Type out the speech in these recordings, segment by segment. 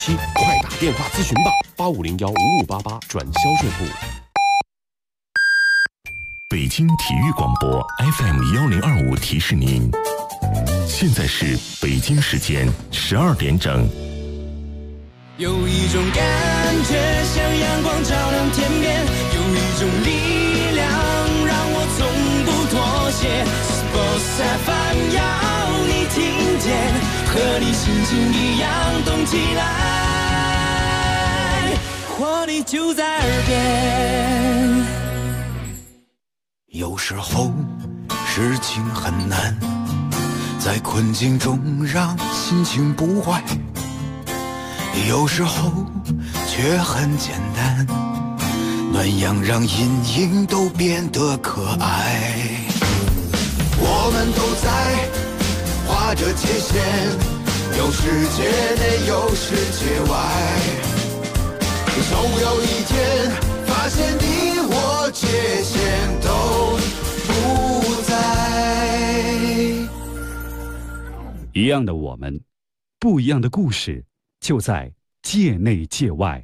快打电话咨询吧，85015588转销售部。 北京体育广播 FM1025提示您，现在是北京时间12点整。 有一种感觉像阳光照亮天边，有一种力量让我从不妥协。Sports FM 要你听见，和你心情一样动起来，活力就在耳边。 有时候事情很难，在困境中让心情不坏，有时候却很简单，暖阳让阴影都变得可爱。我们都在画着界限，有世界内有世界外，总有一天发现你我界限都不在。 一样的我们，不一样的故事，就在界内界外。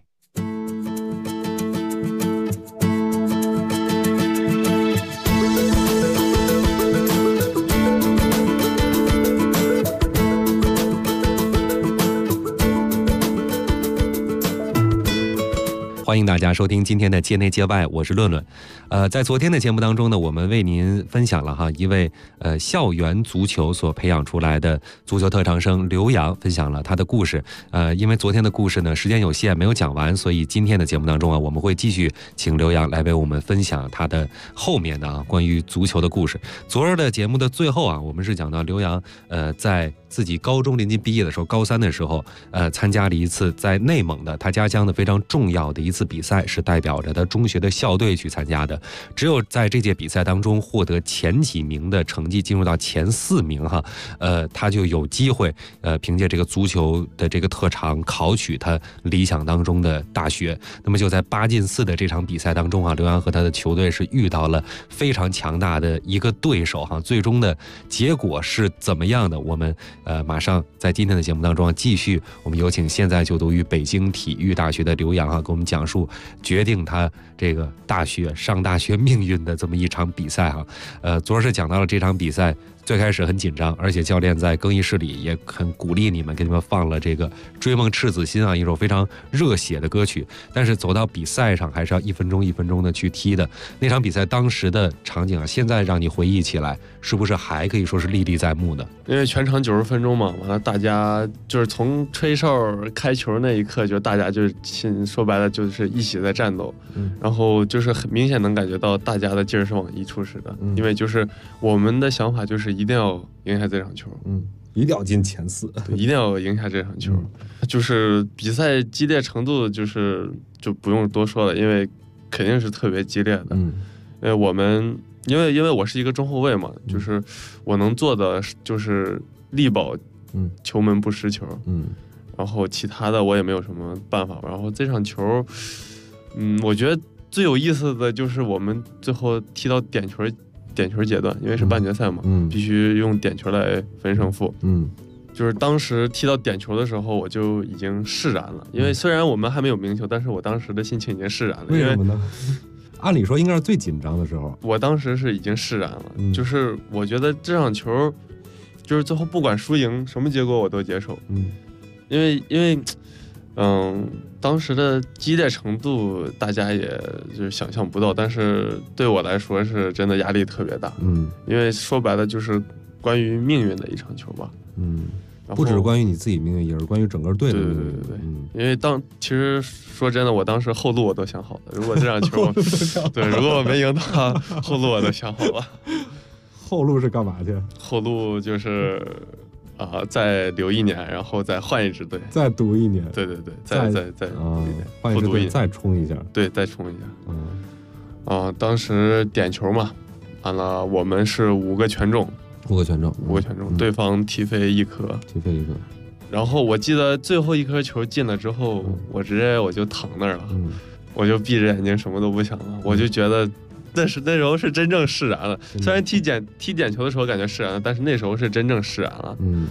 欢迎大家收听今天的界内界外，我是论论。在昨天的节目当中呢，我们为您分享了一位校园足球所培养出来的足球特长生刘洋，分享了他的故事。因为昨天的故事呢时间有限没有讲完，所以今天的节目当中我们会继续请刘洋来为我们分享他的后面的关于足球的故事。昨儿的节目的最后我们是讲到刘洋在自己高中临近毕业的时候，高3的时候参加了一次在内蒙的他家乡的非常重要的一次比赛，是代表着他中学的校队去参加的。只有在这届比赛当中获得前几名的成绩，进入到前4名他就有机会凭借这个足球的这个特长考取他理想当中的大学。那么就在8进4的这场比赛当中刘洋和他的球队是遇到了非常强大的一个对手最终的结果是怎么样的，我们马上在今天的节目当中继续，我们有请现在就读于北京体育大学的刘洋给我们讲述决定他这个上大学命运的这么一场比赛昨儿是讲到了这场比赛最开始很紧张，而且教练在更衣室里也很鼓励你们，给你们放了这个《追梦赤子心》一首非常热血的歌曲。但是走到比赛上还是要1分钟1分钟的去踢的。那场比赛当时的场景现在让你回忆起来，是不是还可以说是历历在目的？ 因为全场90分钟嘛，完了大家就是从吹哨开球那一刻，就大家就说白了就是一起在战斗，然后就是很明显能感觉到大家的劲儿是往一处使的，因为就是我们的想法就是一定要赢下这场球， 一定要进前4， 一定要赢下这场球。就是比赛激烈程度就不用多说了，因为肯定是特别激烈的。我们因为我是一个中后卫嘛，就是我能做的就是力保球门不失球，然后其他的我也没有什么办法。然后这场球我觉得最有意思的就是我们最后踢到点球阶段，因为是半决赛嘛，必须用点球来分胜负。就是当时踢到点球的时候，我就已经释然了，因为虽然我们还没有鸣球，但是我当时的心情已经释然了。 为什么呢？按理说应该是最紧张的时候， 我当时是已经释然了，就是我觉得这场球就是最后不管输赢什么结果我都接受，因为当时的激烈程度大家也就是想象不到，但是对我来说是真的压力特别大，因为说白了就是关于命运的一场球吧， 不只是关于你自己命运，也是关于整个队的命运。 对，因为其实说真的，我当时后路我都想好了，如果这场球如果我没赢的话，后路我都想好了。 后路是干嘛去？ 后路就是再留1年，然后再换一支队， 再读1年。 对，再换一支队，再冲一下。 对，再冲一下。当时点球嘛，完了我们是5个全中。 5个全中， 对方踢飞1颗，然后我记得最后1颗球进了之后，我直接就躺那儿了，我就闭着眼睛什么都不想了，我就觉得那时候是真正释然了。虽然踢点球的时候感觉释然了，但是那时候是真正释然了。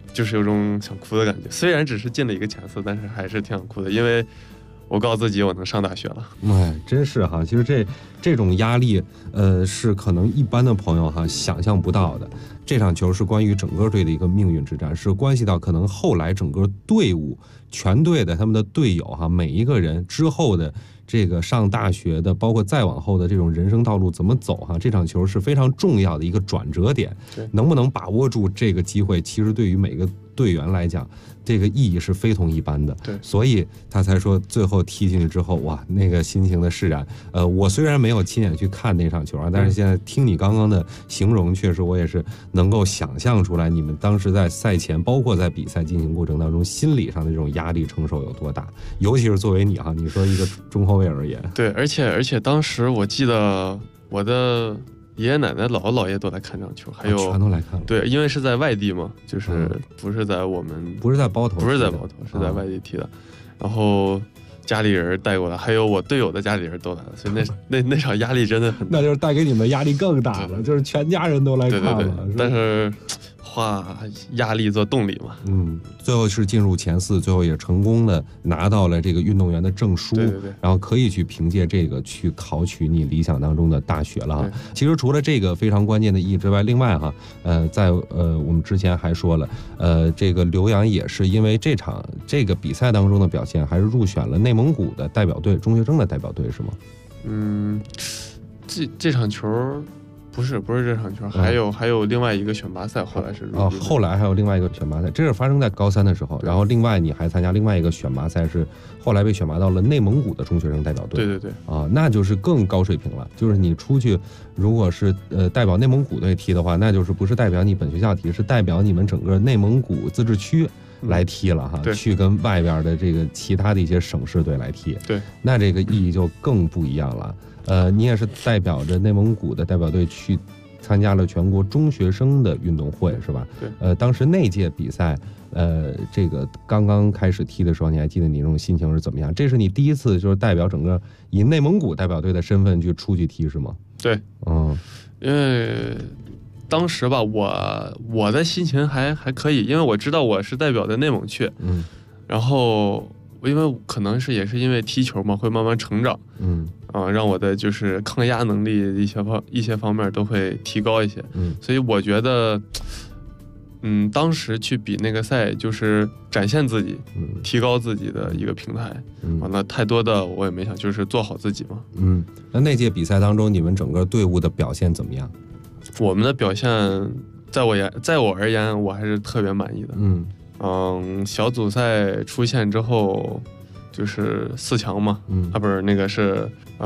就是有种想哭的感觉。虽然只是进了一个前4，但是还是挺想哭的，因为我告诉自己我能上大学了。 哎，真是哈，其实这种压力，是可能一般的朋友哈想象不到的。这场球是关于整个队的一个命运之战，是关系到可能后来整个队伍全队的他们的队友哈，每一个人之后的这个上大学的，包括再往后的这种人生道路怎么走哈，这场球是非常重要的一个转折点。能不能把握住这个机会，其实对于每个队员来讲，这个意义是非同一般的。 对， 所以他才说最后踢进去之后，哇，那个心情的释然。我虽然没有亲眼去看那场球啊，但是现在听你刚刚的形容，确实我也是能够想象出来，你们当时在赛前，包括在比赛进行过程当中，心理上的这种压力承受有多大？尤其是作为你哈，你说一个中后卫而言， 对，而且当时我记得我的爷爷奶奶、姥姥姥爷都来看这场球，还有全都来看了。 对，因为是在外地嘛，就是不是在我们不是在包头， 不是在包头，是在外地踢的。然后家里人带过来，还有我队友的家里人都来了，所以那场压力真的很大。 那就是带给你们压力更大了，就是全家人都来看了。 对，但是化压力做动力嘛。 最后是进入前4，最后也成功的拿到了这个运动员的证书。 对， 然后可以去凭借这个去考取你理想当中的大学了哈。其实除了这个非常关键的意义之外，另外哈，在我们之前还说了，这个刘洋也是因为这个比赛当中的表现，还是入选了内蒙古的代表队，中学生的代表队是吗？ 这场球。不是这场球，还有另外一个选拔赛，后来是后来还有另外一个选拔赛，这是发生在高3的时候。然后另外你还参加另外一个选拔赛，是后来被选拔到了内蒙古的中学生代表队。 对那就是更高水平了。就是你出去，如果是代表内蒙古队踢的话，那就是不是代表你本学校踢，是代表你们整个内蒙古自治区来踢了哈，去跟外边的这个其他的一些省市队来踢。 对， 那这个意义就更不一样了。你也是代表着内蒙古的代表队去参加了全国中学生的运动会，是吧？ 对。 当时那届比赛，这个刚刚开始踢的时候，你还记得你那种心情是怎么样？这是你第一次就是代表整个以内蒙古代表队的身份去出去踢，是吗？ 对，因为当时吧，我的心情还可以，因为我知道我是代表的内蒙去，然后因为可能也是因为踢球嘛，会慢慢成长，让我的就是抗压能力一些方面都会提高一些，所以我觉得，当时去比那个赛就是展现自己，提高自己的一个平台，完了太多的我也没想，就是做好自己嘛。 那届比赛当中，你们整个队伍的表现怎么样？ 我们的表现，在我而言，我还是特别满意的。小组赛出现之后。就是4强嘛，不是那个是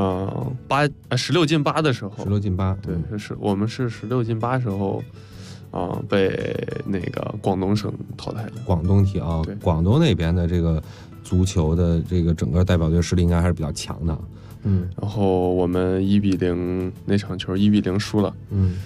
16进8的时候 ，16进8， 对，我们是16进8时候，被那个广东省淘汰的。 广东踢啊，广东那边的这个足球的这个整个代表队实力应该还是比较强的。 然后我们1-0那场球1-0输了。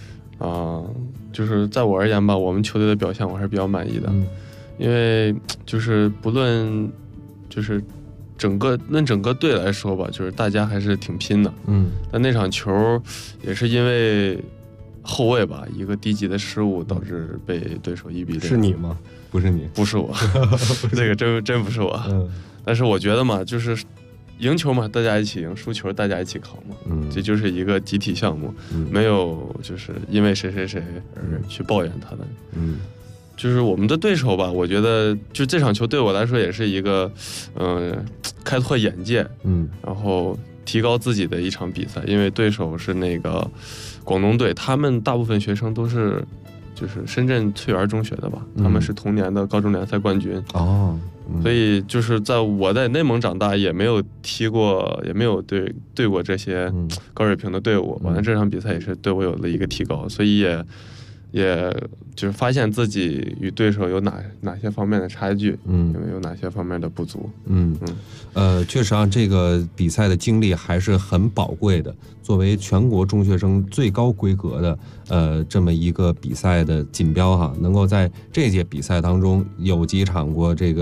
就是在我而言吧，我们球队的表现我还是比较满意的，因为就是不论就是整个队来说吧，就是大家还是挺拼的。但那场球也是因为后卫吧一个低级的失误导致被对手1-0。 是你吗？不是你， 不是我，这个真不是我。但是我觉得嘛，就是赢球嘛，大家一起赢；输球大家一起扛嘛。这就是一个集体项目，没有就是因为谁而去抱怨他的。就是我们的对手吧，我觉得就这场球对我来说也是一个，开拓眼界，然后提高自己的一场比赛。因为对手是那个广东队，他们大部分学生都是就是深圳翠园中学的吧，他们是同年的高中联赛冠军。所以就是我在内蒙长大，也没有踢过，也没有对过这些高水平的队伍。完了这场比赛也是对我有了一个提高，所以也就是发现自己与对手有哪些方面的差距，因为有哪些方面的不足。 确实啊，这个比赛的经历还是很宝贵的。作为全国中学生最高规格的这么一个比赛的锦标哈，能够在这届比赛当中有几场过这个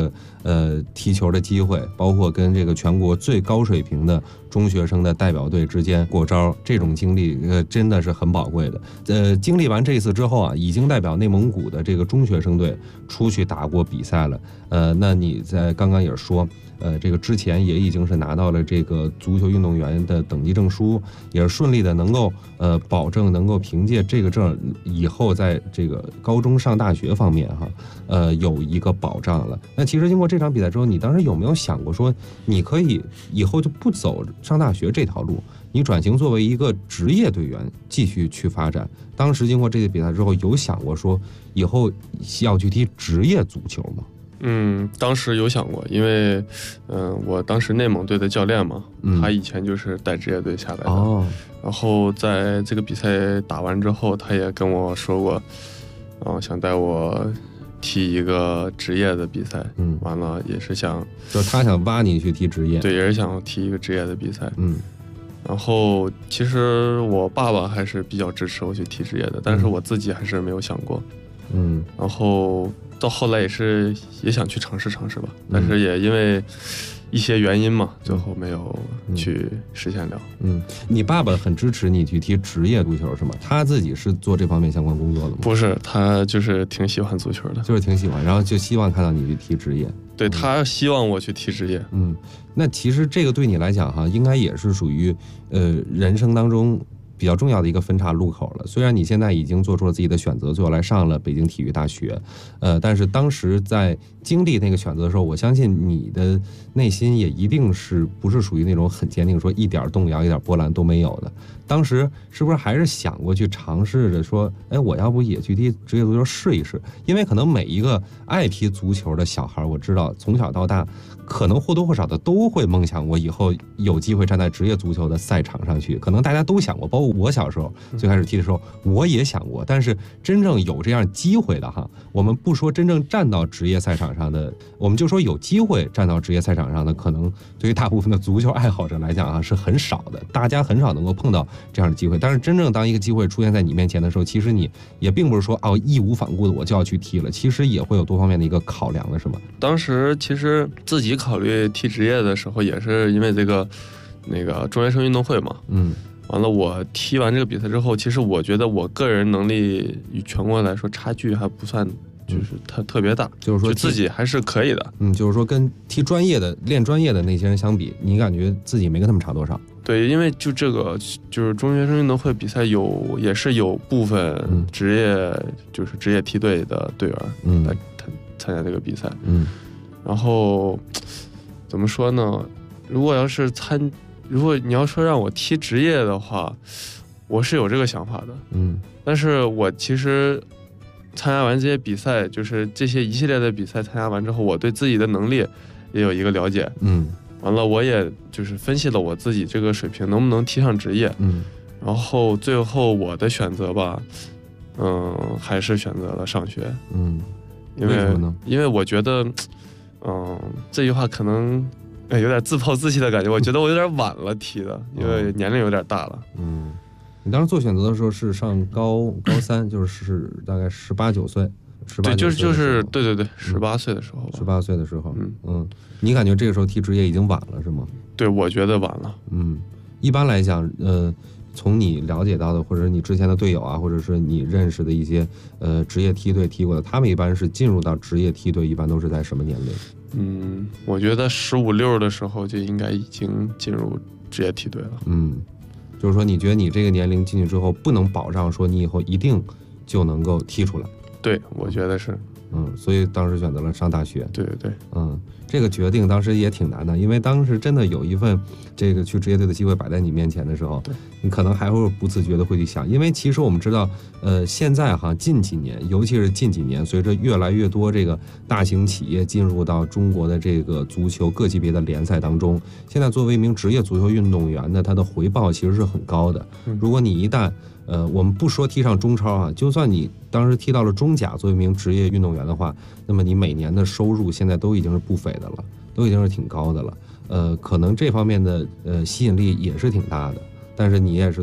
踢球的机会，包括跟这个全国最高水平的中学生的代表队之间过招，这种经历真的是很宝贵的。经历完这一次之后啊，已经代表内蒙古的这个中学生队出去打过比赛了。那你在刚刚也说，这个之前也已经是拿到了这个足球运动员的等级证书，也是顺利的能够保证能够凭借这个证以后在这个高中上大学方面哈，有一个保障了。那其实经过这场比赛之后，你当时有没有想过说，你可以以后就不走上大学这条路，你转型作为一个职业队员继续去发展？当时经过这些比赛之后，有想过说以后要去踢职业足球吗？ 当时有想过，因为我当时内蒙队的教练嘛，他以前就是带职业队下来的，然后在这个比赛打完之后，他也跟我说过，想带我踢一个职业的比赛，完了也是想， 就是他想挖你去踢职业， 对，也是想踢一个职业的比赛，然后其实我爸爸还是比较支持我去踢职业的，但是我自己还是没有想过，然后到后来也想去尝试尝试吧，但是也因为一些原因嘛，最后没有去实现了。 你爸爸很支持你去踢职业足球是吗？他自己是做这方面相关工作的吗？ 不是，他就是挺喜欢足球的， 就是挺喜欢，然后就希望看到你去踢职业。 对，他希望我去踢职业。 那其实这个对你来讲哈，应该也是属于人生当中比较重要的一个分岔路口了。虽然你现在已经做出了自己的选择，最后来上了北京体育大学，但是当时在经历那个选择的时候，我相信你的内心也一定是不是属于那种很坚定，说一点动摇、一点波澜都没有的。当时是不是还是想过去尝试着说，哎，我要不也去踢职业足球试一试？因为可能每一个爱踢足球的小孩，我知道从小到大，可能或多或少的都会梦想我以后有机会站在职业足球的赛场上去。可能大家都想过，包括我小时候最开始踢的时候，我也想过。但是真正有这样机会的哈，我们不说真正站到职业赛场上的，我们就说有机会站到职业赛场上的，可能对于大部分的足球爱好者来讲啊，是很少的，大家很少能够碰到这样的机会。但是真正当一个机会出现在你面前的时候，其实你也并不是说义无反顾的我就要去踢了，其实也会有多方面的一个考量的，是吗？ 当时其实自己考虑踢职业的时候，也是因为那个中学生运动会嘛，完了我踢完这个比赛之后，其实我觉得我个人能力与全国来说差距还不算就是特别大， 就是说自己还是可以的。 就是说跟踢专业的练专业的那些人相比，你感觉自己没跟他们差多少？ 对，因为就这个就是中学生运动会比赛也是有部分职业梯队的队员来参加这个比赛，然后怎么说呢？如果你要说让我踢职业的话，我是有这个想法的，但是我其实参加完这些比赛，就是这些一系列的比赛参加完之后，我对自己的能力也有一个了解，完了我也就是分析了我自己这个水平能不能踢上职业，然后最后我的选择吧，还是选择了上学， 为什么呢？ 因为我觉得，这句话可能有点自暴自弃的感觉，我觉得我有点晚了踢的，因为年龄有点大了。 你当时做选择的时候是上高三，就是大概18、19岁。 对，就是对，18岁的时候吧。 18岁的时候，你感觉这个时候踢职业已经晚了是吗？ 对，我觉得晚了。 一般来讲，从你了解到的，或者你之前的队友啊，或者是你认识的一些职业梯队踢过的，他们一般是进入到职业梯队，一般都是在什么年龄？ 我觉得15、16的时候就应该已经进入职业梯队了。 就是说你觉得你这个年龄进去之后，不能保障说你以后一定就能够踢出来？ 对，我觉得是。 所以当时选择了上大学。 对， 这个决定当时也挺难的，因为当时真的有一份这个去职业队的机会摆在你面前的时候，你可能还会不自觉的会去想，因为其实我们知道，现在近几年，尤其是近几年，随着越来越多这个大型企业进入到中国的这个足球各级别的联赛当中，现在作为一名职业足球运动员的，他的回报其实是很高的。如果你一旦我们不说踢上中超就算你当时踢到了中甲，作为一名职业运动员的话，那么你每年的收入现在都已经是不菲的了，都已经是挺高的了。可能这方面的吸引力也是挺大的，但是你也是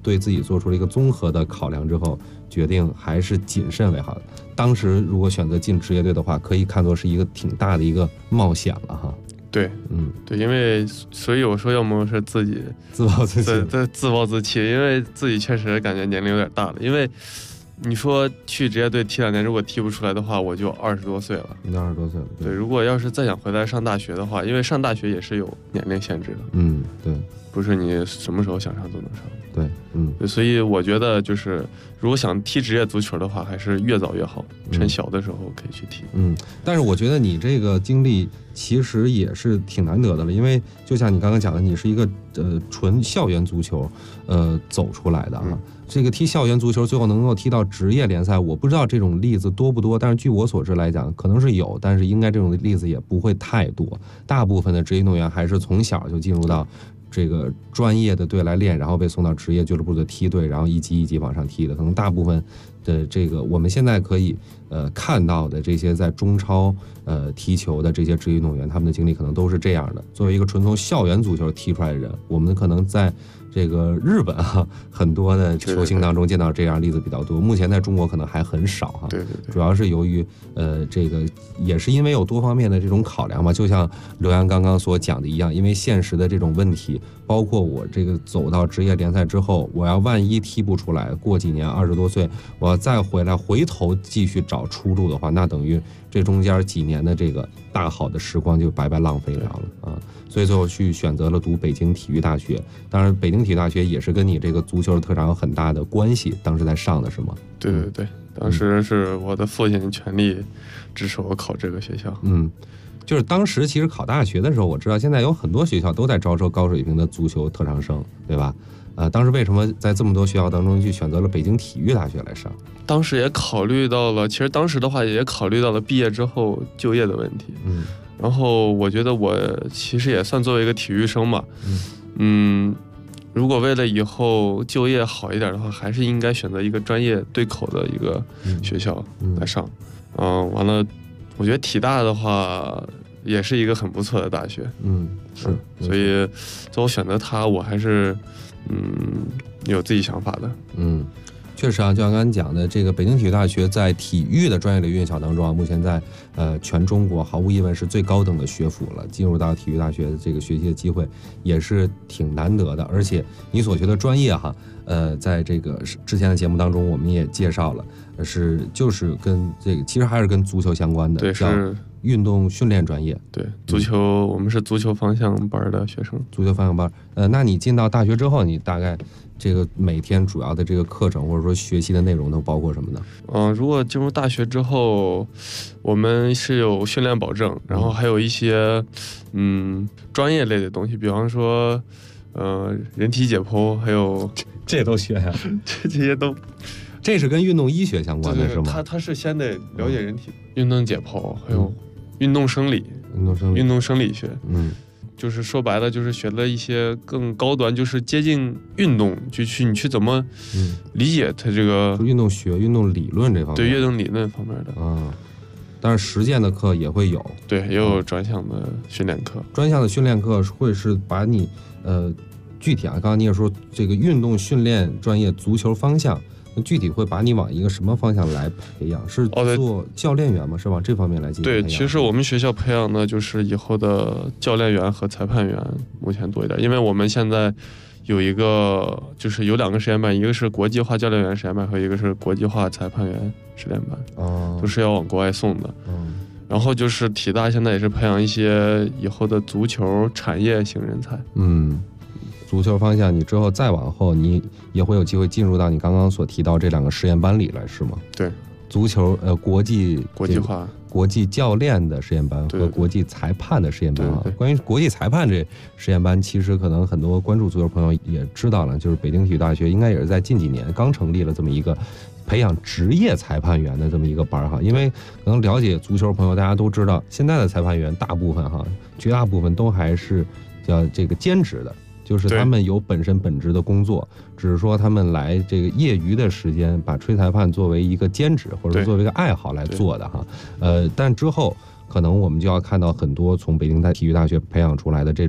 对自己做出了一个综合的考量之后，决定还是谨慎为好的。当时如果选择进职业队的话，可以看作是一个挺大的一个冒险了哈。 对，对，因为所以我说要么是自己自暴自弃， 自暴自弃，因为自己确实感觉年龄有点大了。因为你说去职业队踢2年，如果踢不出来的话，我就20多岁了。 你20多岁了。 对，如果要是再想回来上大学的话，因为上大学也是有年龄限制的。 对， 不是你什么时候想上都能上。 对， 所以我觉得就是如果想踢职业足球的话，还是越早越好，趁小的时候可以去踢。 但是我觉得你这个经历其实也是挺难得的了，因为就像你刚刚讲的，你是一个纯校园足球走出来的啊。这个踢校园足球最后能够踢到职业联赛，我不知道这种例子多不多，但是据我所知来讲，可能是有，但是应该这种例子也不会太多。大部分的职业运动员还是从小就进入到这个专业的队来练，然后被送到职业俱乐部的梯队，然后一级一级往上踢的。可能大部分的这个我们现在可以看到的这些在中超踢球的这些职业运动员，他们的经历可能都是这样的。作为一个纯从校园足球踢出来的人，我们可能在这个日本很多的球星当中见到这样例子比较多，目前在中国可能还很少哈。 对， 主要是由于这个也是因为有多方面的这种考量嘛，就像刘洋刚刚所讲的一样，因为现实的这种问题，包括我这个走到职业联赛之后，我要万一踢不出来，过几年20多岁，我要再回头继续找出路的话，那等于这中间几年的这个大好的时光就白白浪费掉了啊。所以最后去选择了读北京体育大学。当然北京体育大学也是跟你这个足球的特长有很大的关系，当时在上的是吗？ 对，当时是我的父亲全力支持我考这个学校。 就是当时其实考大学的时候，我知道现在有很多学校都在招收高水平的足球特长生，对吧？当时为什么在这么多学校当中去选择了北京体育大学来上？ 当时也考虑到了，其实当时的话也考虑到了毕业之后就业的问题。然后我觉得我其实也算作为一个体育生嘛。如果为了以后就业好一点的话，还是应该选择一个专业对口的一个学校来上。完了，我觉得体大的话也是一个很不错的大学。 是， 所以最后选择它，我还是有自己想法的。 确实啊，就像刚才讲的，这个北京体育大学在体育的专业领域院校当中啊，目前在全中国毫无疑问是最高等的学府了。进入到体育大学的这个学习的机会也是挺难得的，而且你所学的专业哈，在这个之前的节目当中我们也介绍了，就是跟这个其实还是跟足球相关的， 对，是运动训练专业。 对，足球，我们是足球方向班的学生。 足球方向班，那你进到大学之后，你大概这个每天主要的这个课程或者说学习的内容都包括什么呢？ 如果进入大学之后，我们是有训练保证，然后还有一些专业类的东西，比方说人体解剖，还有这都学呀、 这些都。 这是跟运动医学相关的，是吗？ 他是先得了解人体运动解剖，还有运动生理、运动生理学。就是说白了，就是学了一些更高端，就是接近运动，你去怎么理解它这个运动学、运动理论这方面。 对，运动理论方面的。 但是实践的课也会有。 对，也有专项的训练课。 专项的训练课会是把你具体啊，刚刚你也说这个运动训练专业足球方向。具体会把你往一个什么方向来培养？是做教练员吗？是往这方面来进行培养？ 对，其实我们学校培养的就是以后的教练员和裁判员，目前多一点。因为我们现在有一个，就是有2个实验班，一个是国际化教练员实验班，和一个是国际化裁判员实验班，都是要往国外送的。然后就是体大现在也是培养一些以后的足球产业型人才。 足球方向，你之后再往后，你也会有机会进入到你刚刚所提到这2个实验班里来，是吗？ 对， 足球国际化、 国际教练的实验班和国际裁判的实验班啊。关于国际裁判这实验班，其实可能很多关注足球朋友也知道了，就是北京体育大学应该也是在近几年刚成立了这么一个培养职业裁判员的这么一个班哈。因为可能了解足球朋友大家都知道，现在的裁判员大部分绝大部分都还是叫这个兼职的。就是他们有本职的工作，只是说他们来这个业余的时间把吹裁判作为一个兼职或者作为一个爱好来做的哈。但之后可能我们就要看到很多从北京体育大学培养出来的这种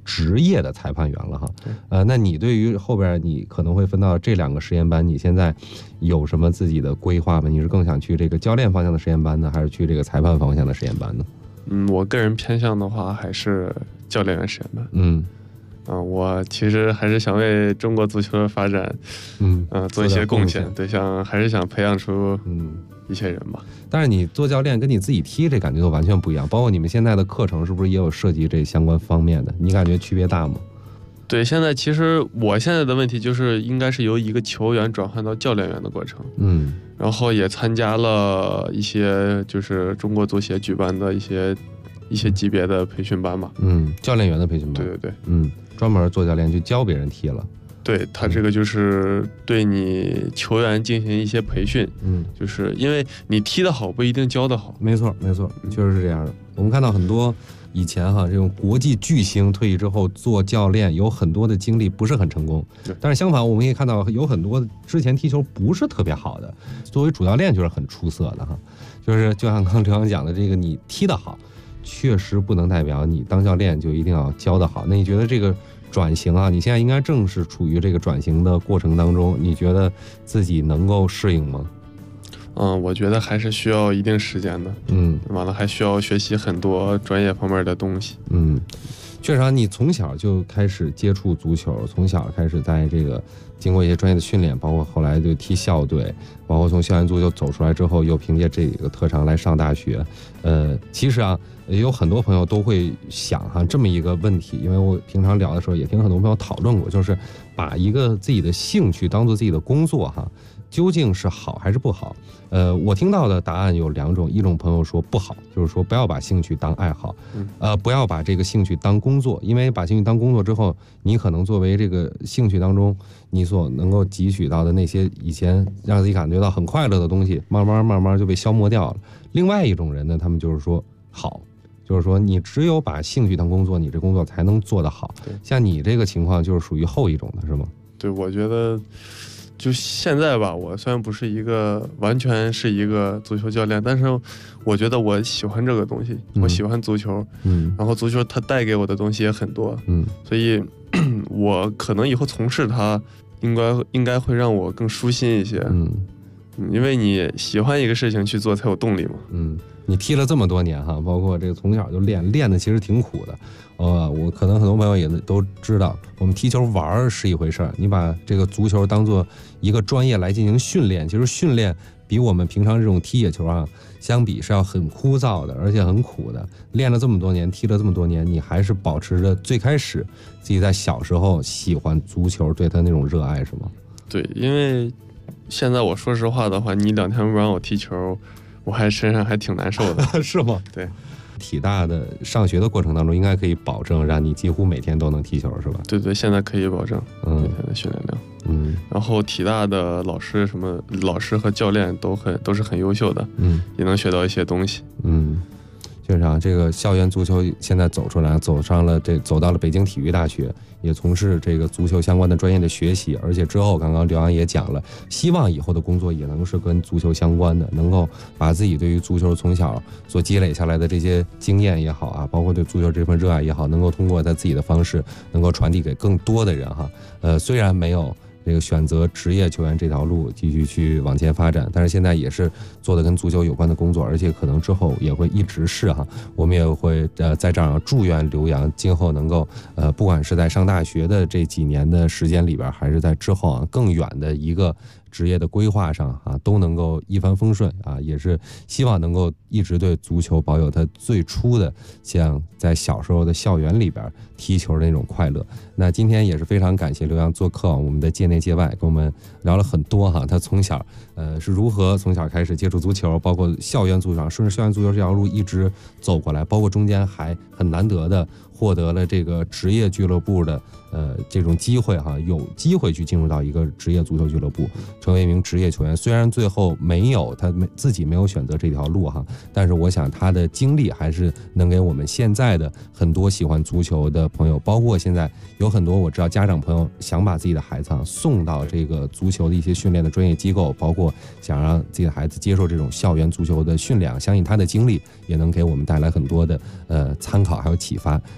职业的裁判员了哈。那你对于后边你可能会分到这2个实验班，你现在有什么自己的规划吗？你是更想去这个教练方向的实验班呢，还是去这个裁判方向的实验班呢？ 我个人偏向的话还是教练员实验班。我其实还是想为中国足球的发展，做一些贡献。对，还是想培养出一些人吧。 但是你做教练跟你自己踢这感觉都完全不一样，包括你们现在的课程是不是也有涉及这相关方面的？你感觉区别大吗？ 对，其实我现在的问题就是应该是由一个球员转换到教练员的过程。然后也参加了一些就是中国足协举办的一些级别的培训班吧。 教练员的培训班。 对， 专门做教练去教别人踢了。 对，他这个就是对你球员进行一些培训。就是因为你踢得好不一定教得好。 没错，确实是这样的。我们看到很多以前这种国际巨星退役之后做教练，有很多的经历不是很成功。但是相反，我们也看到有很多之前踢球不是特别好的，作为主教练就是很出色的哈。就像刚刚刘洋讲的，这个你踢得好，确实不能代表你当教练就一定要教得好。那你觉得这个转型你现在应该正是处于这个转型的过程当中，你觉得自己能够适应吗？ 我觉得还是需要一定时间的。完了还需要学习很多专业方面的东西。确实你从小就开始接触足球，从小开始在这个经过一些专业的训练，包括后来就踢校队，包括从校园足球走出来之后，又凭借这个特长来上大学。其实也有很多朋友都会想这么一个问题，因为我平常聊的时候也听很多朋友讨论过，就是把一个自己的兴趣当做自己的工作究竟是好还是不好？我听到的答案有2种，一种朋友说不好，就是说不要把兴趣当爱好，不要把这个兴趣当工作，因为把兴趣当工作之后，你可能作为这个兴趣当中你所能够汲取到的那些以前让自己感觉到很快乐的东西，慢慢就被消磨掉了。另外一种人呢，他们就是说好，就是说你只有把兴趣当工作，你这工作才能做得好。像你这个情况就是属于后一种的，是吗？对，我觉得就现在吧，我虽然不是完全是一个足球教练，但是我觉得我喜欢这个东西，我喜欢足球，然后足球它带给我的东西也很多，所以我可能以后从事它应该会让我更舒心一些，因为你喜欢一个事情去做才有动力嘛。 你踢了这么多年包括这个从小就练的其实挺苦的。我可能很多朋友也都知道，我们踢球玩是一回事儿，你把这个足球当做一个专业来进行训练，其实训练比我们平常这种踢野球相比是要很枯燥的，而且很苦的。练了这么多年，踢了这么多年，你还是保持着最开始自己在小时候喜欢足球对他那种热爱，是吗？ 对，因为现在我说实话的话，你2天不让我踢球，我身上还挺难受的。 是吗？ 对， 体大的上学的过程当中，应该可以保证让你几乎每天都能踢球，是吧？ 对，现在可以保证每天的训练量。然后体大的老师和教练都是很优秀的，也能学到一些东西。 确实这个校园足球现在走到了北京体育大学，也从事这个足球相关的专业的学习，而且之后刚刚刘洋也讲了，希望以后的工作也能是跟足球相关的，能够把自己对于足球从小所积累下来的这些经验也好包括对足球这份热爱也好，能够通过他自己的方式能够传递给更多的人虽然没有这个选择职业球员这条路继续去往前发展，但是现在也是做的跟足球有关的工作，而且可能之后也会一直是我们也会在这儿祝愿刘洋今后能够不管是在上大学的这几年的时间里边，还是在之后更远的一个职业的规划上都能够一帆风顺也是希望能够一直对足球保有他最初的像在小时候的校园里边踢球的那种快乐。那今天也是非常感谢刘洋做客我们的界内界外，跟我们聊了很多他从小是如何从小开始接触足球，包括校园足球，顺着校园足球这条路一直走过来，包括中间还很难得的获得了这个职业俱乐部的这种机会有机会去进入到一个职业足球俱乐部，成为一名职业球员。虽然最后他自己没有选择这条路但是我想他的经历还是能给我们现在的很多喜欢足球的朋友，包括现在有很多我知道家长朋友想把自己的孩子送到这个足球的一些训练的专业机构，包括想让自己的孩子接受这种校园足球的训练，相信他的经历也能给我们带来很多的参考还有启发。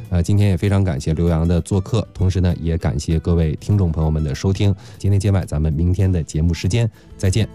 今天也非常感谢刘洋的做客，同时呢，也感谢各位听众朋友们的收听。今天节外，咱们明天的节目时间再见。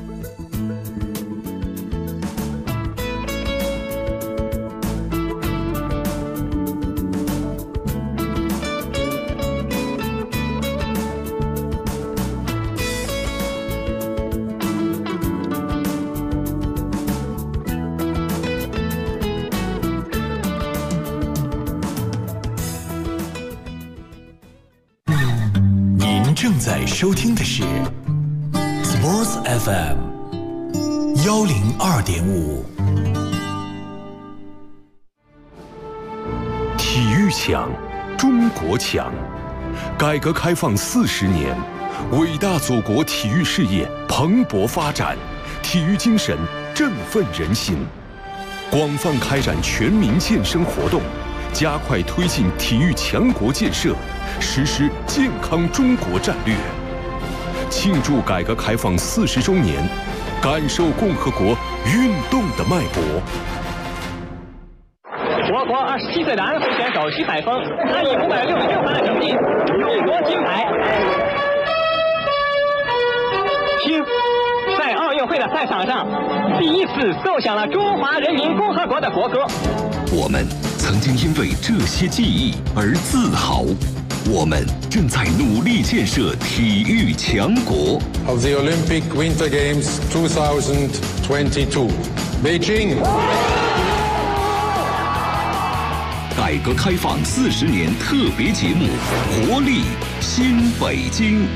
正在收听的是 Sports FM 102.5。 体育强，中国强。改革开放40年，伟大祖国体育事业蓬勃发展，体育精神振奋人心。广泛开展全民健身活动，加快推进体育强国建设，实施健康中国战略。庆祝改革开放40周年，感受共和国运动的脉搏。 我国27岁的安徽选手徐海峰，他以566分的成绩勇夺金牌。听，在奥运会的赛场上，第一次奏响了中华人民共和国的国歌。 我们曾经因为这些记忆而自豪。我们正在努力建设体育强国。 Of the Olympic Winter Games 2022, Beijing. 改革开放40年特别节目，活力新北京。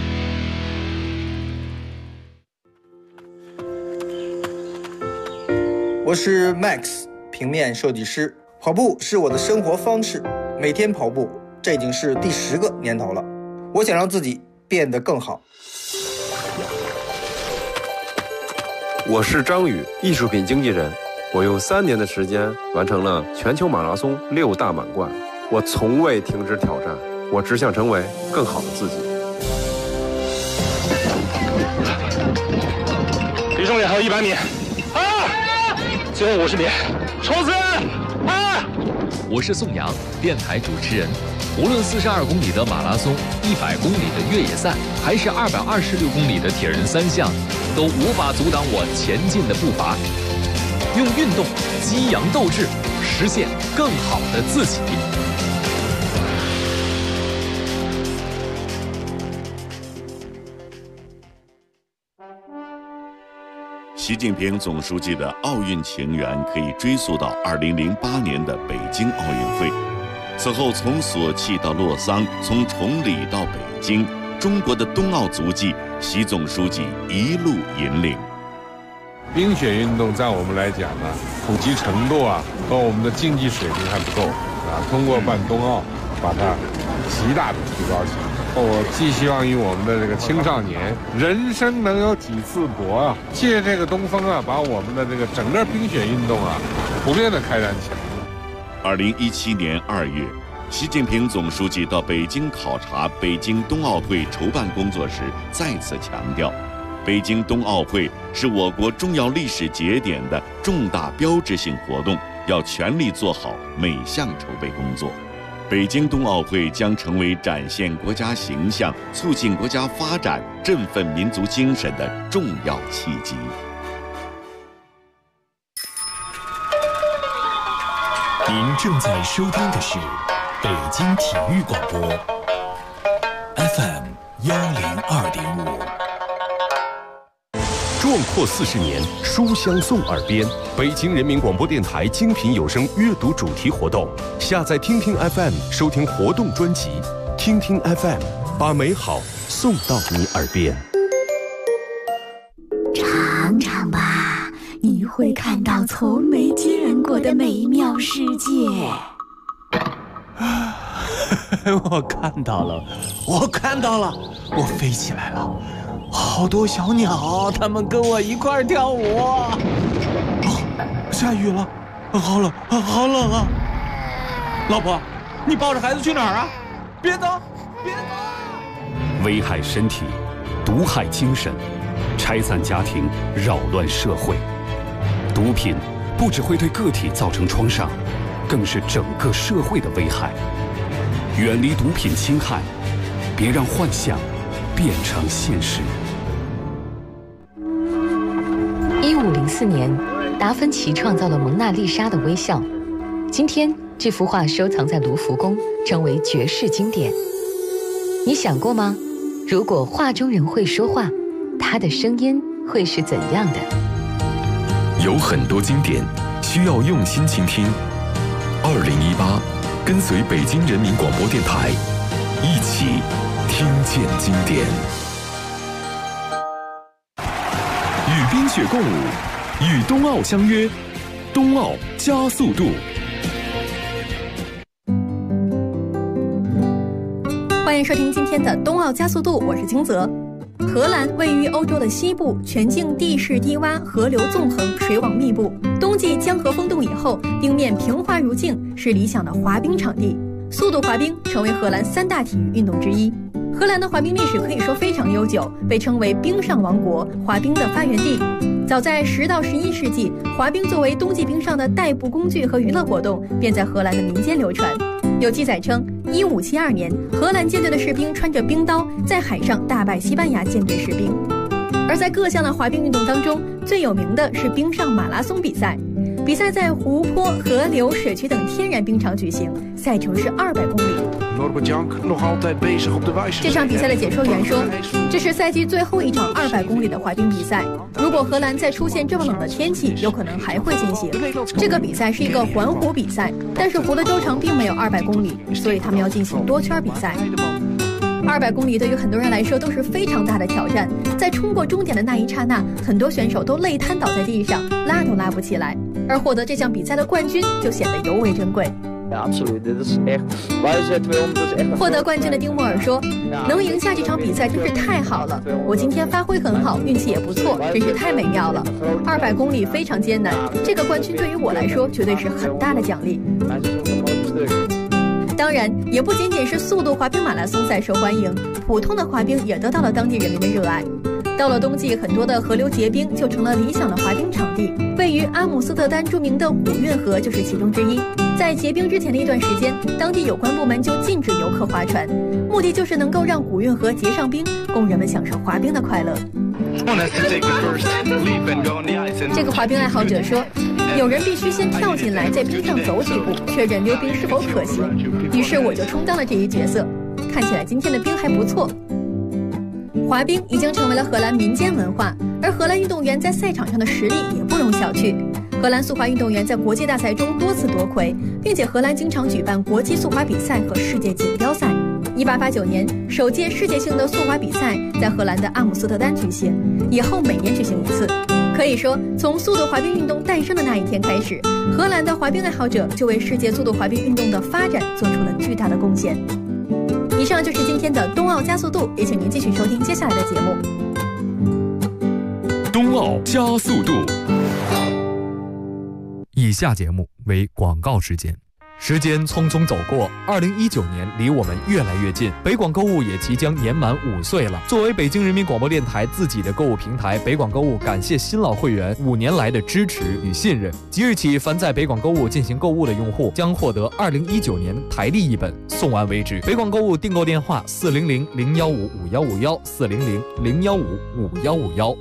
我是 Max， 平面设计师。跑步是我的生活方式，每天跑步。这已经是第10个年头了，我想让自己变得更好。 我是张宇，艺术品经纪人。我用3年的时间完成了全球马拉松6大满贯。我从未停止挑战，我只想成为更好的自己。 离终点还有100米，最后50米，冲刺！ 我是宋阳，电台主持人。无论42公里的马拉松、100公里的越野赛，还是226公里的铁人3项，都无法阻挡我前进的步伐。用运动激扬斗志，实现更好的自己。 习近平总书记的奥运情缘可以追溯到2008年的北京奥运会。此后，从索契到洛桑，从崇礼到北京，中国的冬奥足迹，习总书记一路引领。 冰雪运动在我们来讲呢，普及程度和我们的竞技水平还不够通过办冬奥，把它极大的提高起来。我寄希望于我们的这个青少年，人生能有几次搏借这个东风把我们的这个整个冰雪运动普遍的开展起来。 2017年2月，习近平总书记到北京考察北京冬奥会筹办工作时，再次强调，北京冬奥会是我国重要历史节点的重大标志性活动，要全力做好每项筹备工作。北京冬奥会将成为展现国家形象、促进国家发展、振奋民族精神的重要契机。 您正在收听的是北京体育广播 FM 102.5。 壮阔40年，书香送耳边。北京人民广播电台精品有声阅读主题活动，下载听听 FM 收听活动专辑，听听 FM 把美好送到你耳边。 尝尝吧，你会看到从没见过的美妙世界。 我看到了，我飞起来了。好多小鸟，它们跟我一块跳舞。下雨了，好冷啊！老婆，你抱着孩子去哪儿啊？别走！ 危害身体，毒害精神，拆散家庭，扰乱社会。毒品不只会对个体造成创伤， 更是整个社会的危害。远离毒品侵害，别让幻想变成现实。 1504年，达芬奇创造了蒙娜丽莎的微笑。今天，这幅画收藏在卢浮宫，成为绝世经典。你想过吗？如果画中人会说话，他的声音会是怎样的？ 有很多经典需要用心倾听。2018，跟随北京人民广播电台，一起听见经典。与冰雪共舞，与冬奥相约，冬奥加速度。 欢迎收听今天的冬奥加速度，我是金泽。荷兰位于欧洲的西部，全境地势低洼，河流纵横，水网密布。冬季江河封冻以后，冰面平滑如镜，是理想的滑冰场地。速度滑冰成为荷兰3大体育运动之一。荷兰的滑冰历史可以说非常悠久，被称为冰上王国，滑冰的发源地。早在10到11世纪，滑冰作为冬季冰上的代步工具和娱乐活动，便在荷兰的民间流传。有记载称，1572年，荷兰舰队的士兵穿着冰刀，在海上大败西班牙舰队士兵。而在各项的滑冰运动当中，最有名的是冰上马拉松比赛。比赛在湖泊、河流、水渠等天然冰场举行，赛程是200公里。这场比赛的解说员说，这是赛季最后一场200公里的滑冰比赛。如果荷兰再出现这么冷的天气，有可能还会进行。这个比赛是一个环湖比赛，但是湖的周长并没有200公里，所以他们要进行多圈比赛。200公里对于很多人来说都是非常大的挑战，在冲过终点的那一刹那，很多选手都累瘫倒在地上，拉都拉不起来。而获得这项比赛的冠军就显得尤为珍贵。获得冠军的丁莫尔说，能赢下这场比赛真是太好了，我今天发挥很好，运气也不错，真是太美妙了。200公里非常艰难，这个冠军对于我来说绝对是很大的奖励。当然，也不仅仅是速度滑冰马拉松赛受欢迎，普通的滑冰也得到了当地人民的热爱。到了冬季，很多的河流结冰，就成了理想的滑冰场地。位于阿姆斯特丹著名的古运河就是其中之一。在结冰之前的一段时间，当地有关部门就禁止游客划船，目的就是能够让古运河结上冰，供人们享受滑冰的快乐。这个滑冰爱好者说，有人必须先跳进来，在冰上走几步，确认溜冰是否可行。于是我就充当了这一角色。看起来今天的冰还不错。滑冰已经成为了荷兰民间文化，而荷兰运动员在赛场上的实力也不容小觑。荷兰速滑运动员在国际大赛中多次夺魁，并且荷兰经常举办国际速滑比赛和世界锦标赛。1889年，首届世界性的速滑比赛在荷兰的阿姆斯特丹举行，以后每年举行一次。可以说，从速度滑冰运动诞生的那一天开始，荷兰的滑冰爱好者就为世界速度滑冰运动的发展做出了巨大的贡献。以上就是今天的冬奥加速度，也请您继续收听接下来的节目。 冬奥加速度。 以下节目为广告时间。时间匆匆走过，2019年离我们越来越近，北广购物也即将年满5岁了。作为北京人民广播电台自己的购物平台，北广购物感谢新老会员5年来的支持与信任。即日起，凡在北广购物进行购物的用户将获得2019年台历1本，送完为止。北广购物订购电话：400-015-5151，400-015-5151。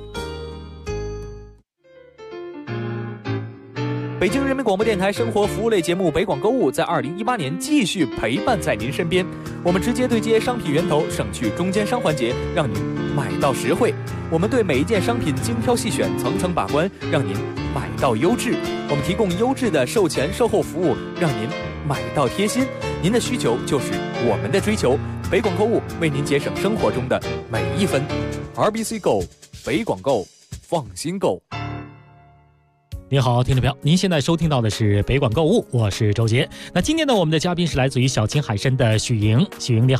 北京人民广播电台生活服务类节目《北广购物》在2018年继续陪伴在您身边。我们直接对接商品源头，省去中间商环节，让您买到实惠。我们对每一件商品精挑细选，层层把关，让您买到优质。我们提供优质的售前售后服务，让您买到贴心。您的需求就是我们的追求。北广购物为您节省生活中的每一分。RBC Go， 北广购，放心购。 您好，听众朋友，您现在收听到的是北广购物，我是周杰。那今天呢，我们的嘉宾是来自于小青海参的许莹。许莹你好。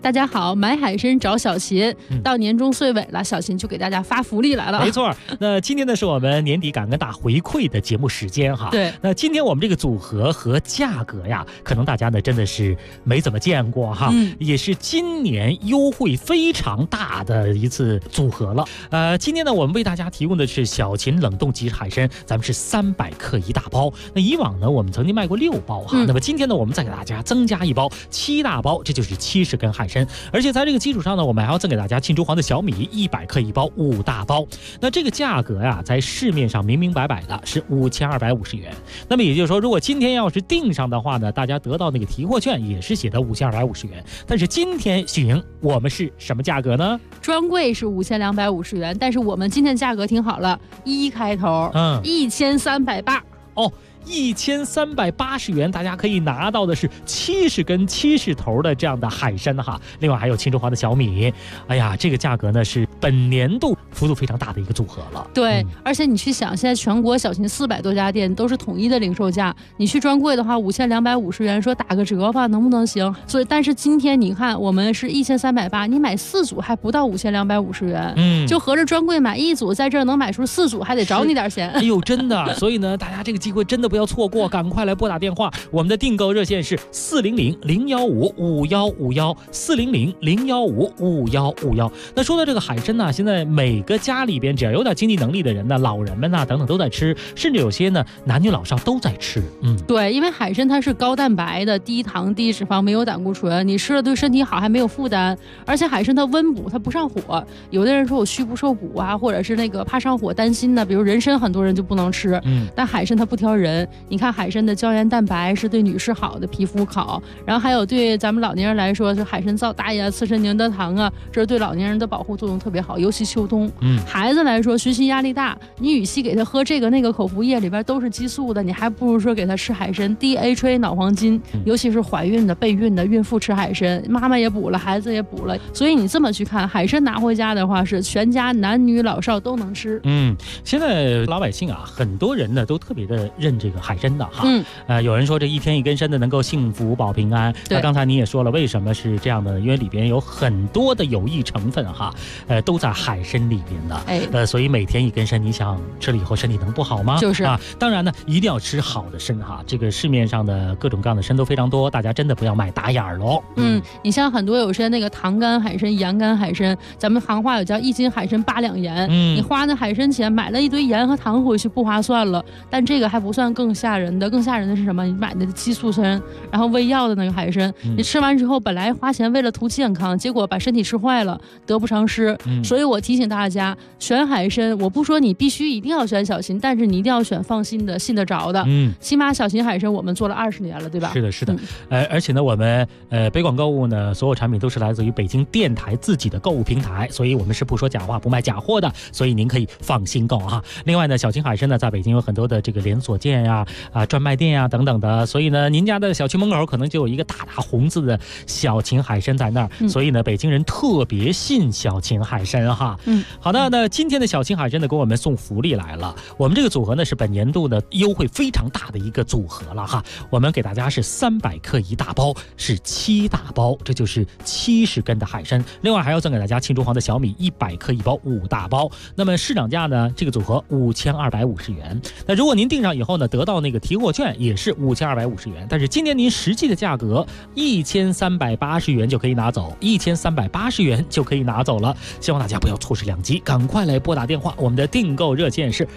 大家好，买海参找小秦。到年终岁尾了，小秦就给大家发福利来了。 没错，那今天呢是我们年底感恩大回馈的节目时间哈。 对， 那今天我们这个组合和价格呀，可能大家呢真的是没怎么见过哈，也是今年优惠非常大的一次组合了。今天呢我们为大家提供的是小秦冷冻即食海参，咱们是300克一大包。那以往呢我们曾经卖过6包哈，那么今天呢我们再给大家增加1包，7大包，这就是70根海参。而且在这个基础上呢，我们还要赠给大家庆州黄的小米100克一包，5大包。那这个价格呀，在市面上明明白白的是5250元。那么也就是说，如果今天要是订上的话呢，大家得到那个提货券也是写的5250元。但是今天许莹，我们是什么价格呢？ 专柜是5250元，但是我们今天价格挺好了，1开头，1380 哦。1380元，大家可以拿到的是70根70头的这样的海参哈，另外还有庆州黄的小米。哎呀，这个价格呢是本年度幅度非常大的一个组合了。 对，而且你去想，现在全国小秦400多家店都是统一的零售价，你去专柜的话5250元，说打个折吧，能不能行？所以，但是今天你看，我们是1380，你买4组还不到5250元，就合着专柜买1组，在这儿能买出4组，还得找你点钱。 哎呦，真的，所以呢，大家这个机会真的不要错过，赶快来拨打电话，我们的订购热线是400-015-5151，400-015-5151。那说到这个海参呢，现在每个家里边只要有点经济能力的人呢，老人们呐等等都在吃，甚至有些呢男女老少都在吃。 对，因为海参它是高蛋白的、低糖、低脂肪，没有胆固醇，你吃了对身体好，还没有负担。而且海参它温补，它不上火。有的人说我虚不受补啊，或者是那个怕上火担心呢，比如人参很多人就不能吃，但海参它不挑人。你看海参的胶原蛋白是对女士好的，皮肤好，然后还有对咱们老年人来说是海参皂苷呀、刺参宁德糖啊，这是对老年人的保护作用特别好，尤其秋冬。孩子来说学习压力大，你与其给他喝这个那个口服液里边都是激素的，你还不如说给他吃海参 DHA 脑黄金，尤其是怀孕的、备孕的孕妇吃海参，妈妈也补了，孩子也补了。所以你这么去看，海参拿回家的话是全家男女老少都能吃。 现在老百姓啊，很多人呢都特别的认这个海参的哈。有人说这1天1根参的能够幸福保平安。那刚才你也说了，为什么是这样的？因为里边有很多的有益成分哈，都在海参里边的。所以每天1根参，你想吃了以后身体能不好吗？ 就是啊。 当然呢，一定要吃好的参哈。这个市面上的各种各样的参都非常多，大家真的不要买打眼儿喽。 你像很多有些那个糖干海参、盐干海参，咱们行话有叫1斤海参8两盐。你花那海参钱买了一堆盐和糖回去不划算了。但这个还不算更吓人的，更吓人的是什么？你买的激素参，然后喂药的那个海参，你吃完之后本来花钱为了图健康，结果把身体吃坏了，得不偿失。所以我提醒大家，选海参，我不说你必须一定要选小秦，但是你一定要选放心的、信得着的。起码小秦海参我们做了20年了，对吧？ 是的，是的。而且呢，我们北广购物呢，所有产品都是来自于北京电台自己的购物平台，所以我们是不说假话、不卖假货的，所以您可以放心购哈。另外呢，小秦海参呢，在北京有很多的这个连锁店呀、专卖店呀等等的，所以呢，您家的小区门口可能就有一个大大红字的小秦海参在那儿，所以呢，北京人特别信小秦海参哈。好的，那今天的小秦海参呢，给我们送福利来了。我们这个组合呢，是本年度的优惠非常大的一个组合了哈。我们给大家是300克一大包，是7大包，这就是70根的海参。另外还要赠给大家庆州黄的小米100克一包，5大包。那么市场价呢，这个组合5250元。那如果您订上以后呢，得到那个提货券也是5250元，但是今年您实际的价格1380元就可以拿走，1380元就可以拿走了。希望大家不要错失良机，赶快来拨打电话，我们的订购热线是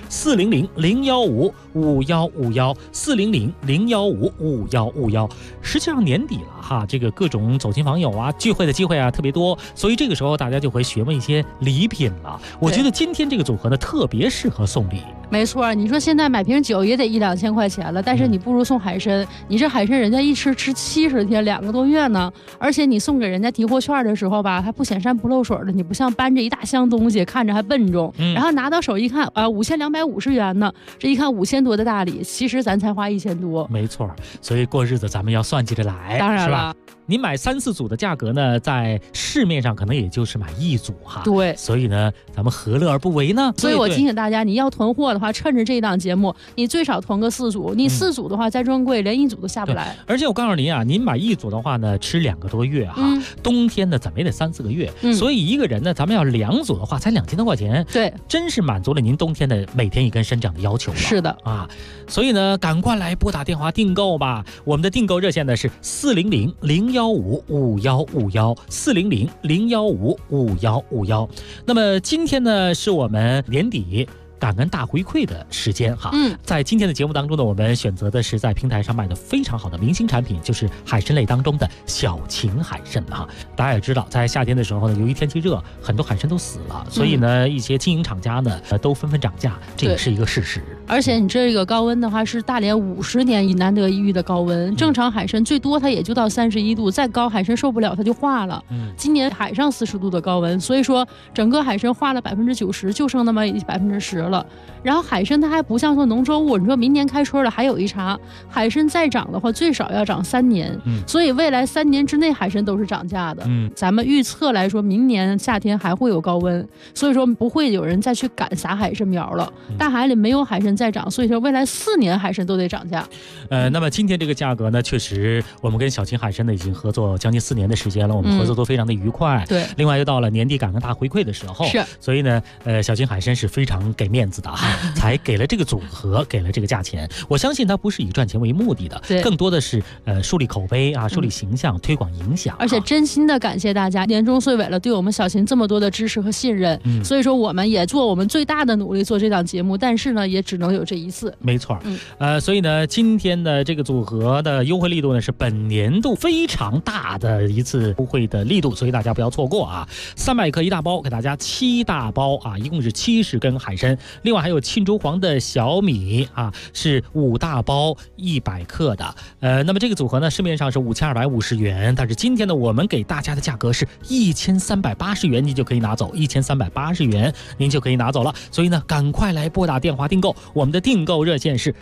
400-015-5151，400-015-5151。实际上年底了哈，这个各种走亲访友啊、聚会的机会啊特别多，所以这个时候大家就会询问一些礼品了。我觉得今天这个组合呢，特别适合送礼。 没错，你说现在买瓶酒也得1-2千块钱了，但是你不如送海参。你这海参人家一吃70天，2个多月呢，而且你送给人家提货券的时候吧，还不显山不漏水的，你不像搬着一大箱东西，看着还笨重。然后拿到手一看，5250元呢，这一看5000多的大礼，其实咱才花1000多。 没错，所以过日子咱们要算计着来， 当然了。 你买3-4组的价格呢，在市面上可能也就是买1组哈。 对， 所以呢，咱们何乐而不为呢？ 所以我提醒大家，你要囤货的的话，趁着这一档节目，你最少囤个4组，你4组的话再专柜连1组都下不来。 而且我告诉您啊，您买1组的话呢，吃2个多月哈，冬天呢怎么也得3-4个月，所以一个人呢，咱们要2组的话，才2000多块钱， 对， 真是满足了您冬天的每天1根生长的要求了。 是的啊，所以呢，赶快来拨打电话订购吧。我们的订购热线呢是400-015-5151，400-015-5151。那么今天呢，是我们年底感恩大回馈的时间哈，在今天的节目当中呢，我们选择的是在平台上卖的非常好的明星产品，就是海参类当中的小秦海参哈。大家也知道，在夏天的时候呢，由于天气热，很多海参都死了，所以呢，一些经营厂家呢，都纷纷涨价，这也是一个事实。 而且你这个高温的话，是大连50年以难得一遇的高温，正常海参最多它也就到31度，再高海参受不了它就化了。今年海上40度的高温，所以说整个海参化了90%，就剩那么10%了。然后海参它还不像说农作物，你说明年开春了还有一茬，海参再涨的话最少要涨3年，所以未来3年之内海参都是涨价的。咱们预测来说，明年夏天还会有高温，所以说不会有人再去赶撒海参苗了。大海里没有海参再涨，所以说未来4年海参都得涨价。 那么今天这个价格呢，确实我们跟小秦海参呢已经合作将近4年的时间了，我们合作都非常的愉快。 对， 另外又到了年底感恩大回馈的时候， 是， 所以呢，小秦海参是非常给面子的哈，才给了这个组合，给了这个价钱。我相信他不是以赚钱为目的的，更多的是树立口碑啊，树立形象，推广影响。 而且真心的感谢大家年终岁尾了对我们小秦这么多的支持和信任，所以说我们也做我们最大的努力做这档节目，但是呢，也只能有这一次。 没错，所以呢，今天的这个组合的优惠力度呢是本年度非常大的一次优惠的力度，所以大家不要错过啊！300克1大包，给大家7大包啊，一共是70根海参，另外还有沁州黄的小米啊，是5大包100克的。那么这个组合呢，市面上是5250元，但是今天呢，我们给大家的价格是1380元，您就可以拿走，1380元您就可以拿走了。所以呢，赶快来拨打电话订购，我们的订购热线是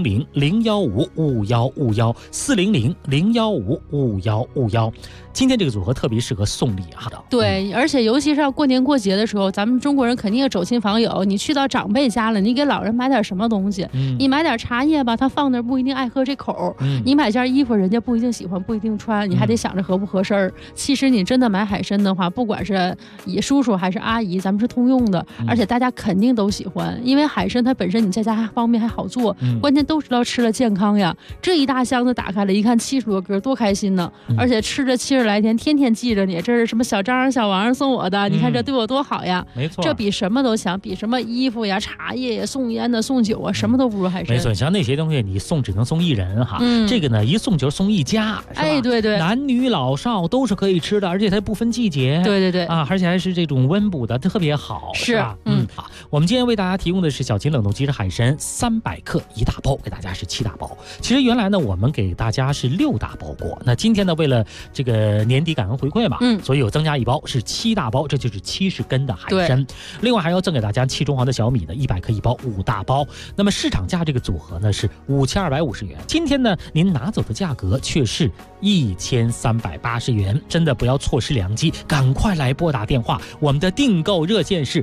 400-015-5151，400-015-5151。今天这个组合特别适合送礼啊的。 对，而且尤其是要过年过节的时候，咱们中国人肯定要走亲访友，你去到长辈家了，你给老人买点什么东西，你买点茶叶吧，他放那儿不一定爱喝这口，你买件衣服人家不一定喜欢，不一定穿，你还得想着合不合身。其实你真的买海参的话，不管是爷叔叔还是阿姨，咱们是通用的，而且大家肯定都喜欢，因为海参它本身你在家还方便还好做，关键都知道吃了健康呀。这一大箱子打开了一看70多根，多开心呢！而且吃着70来天，天天记着你，这是什么小张小王送我的，你看这对我多好呀！ 没错， 这比什么都强，比什么衣服呀、茶叶呀、送烟的、送酒啊，什么都不如海参。 没错，像那些东西你送只能送1人哈，这个呢一送就是送1家， 哎，对对， 男女老少都是可以吃的，而且它不分季节， 对对对啊，而且还是这种温补的，特别好，是吧？好，我们今天为大家提供的是小秦冷冻即食海参300克1大包，给大家是7大包。其实原来呢，我们给大家是6大包过，那今天呢，为了这个年底感恩回馈嘛，所以有增加1包，是7大包，这就是70根的海参。另外还要赠给大家沁州黄的小米的100克1包5大包。那么市场价这个组合呢是5250元，今天呢您拿走的价格却是1380元，真的不要错失良机，赶快来拨打电话，我们的订购热线是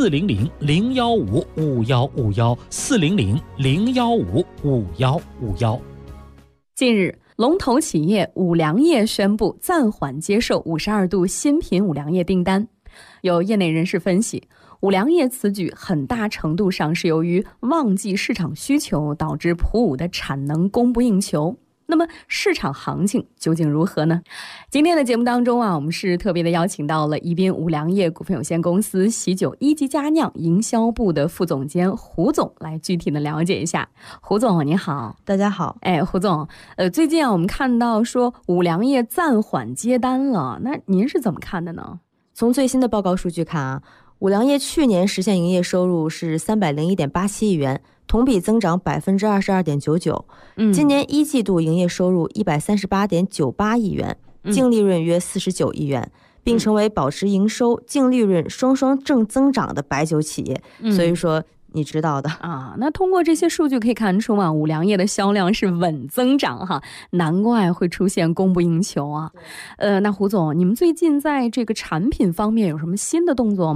400-015-5151，400-015-5151。 近日，龙头企业五粮液宣布暂缓接受52度新品五粮液订单。有业内人士分析，五粮液此举很大程度上是由于旺季市场需求导致普五的产能供不应求。那么市场行情究竟如何呢？今天的节目当中我们是特别的邀请到了宜宾五粮液股份有限公司喜酒一级佳酿营销部的副总监胡总来具体的了解一下。胡总您好。 大家好。 胡总，最近我们看到说五粮液暂缓接单了，那您是怎么看的呢？ 从最新的报告数据看五粮液去年实现营业收入是301.87亿元，同比增长22.99%。今年一季度营业收入138.98亿元，净利润约49亿元，并成为保持营收、净利润双双正增长的白酒企业。所以说你知道的啊。那通过这些数据可以看出五粮液的销量是稳增长哈，难怪会出现供不应求啊。那胡总，你们最近在这个产品方面有什么新的动作吗？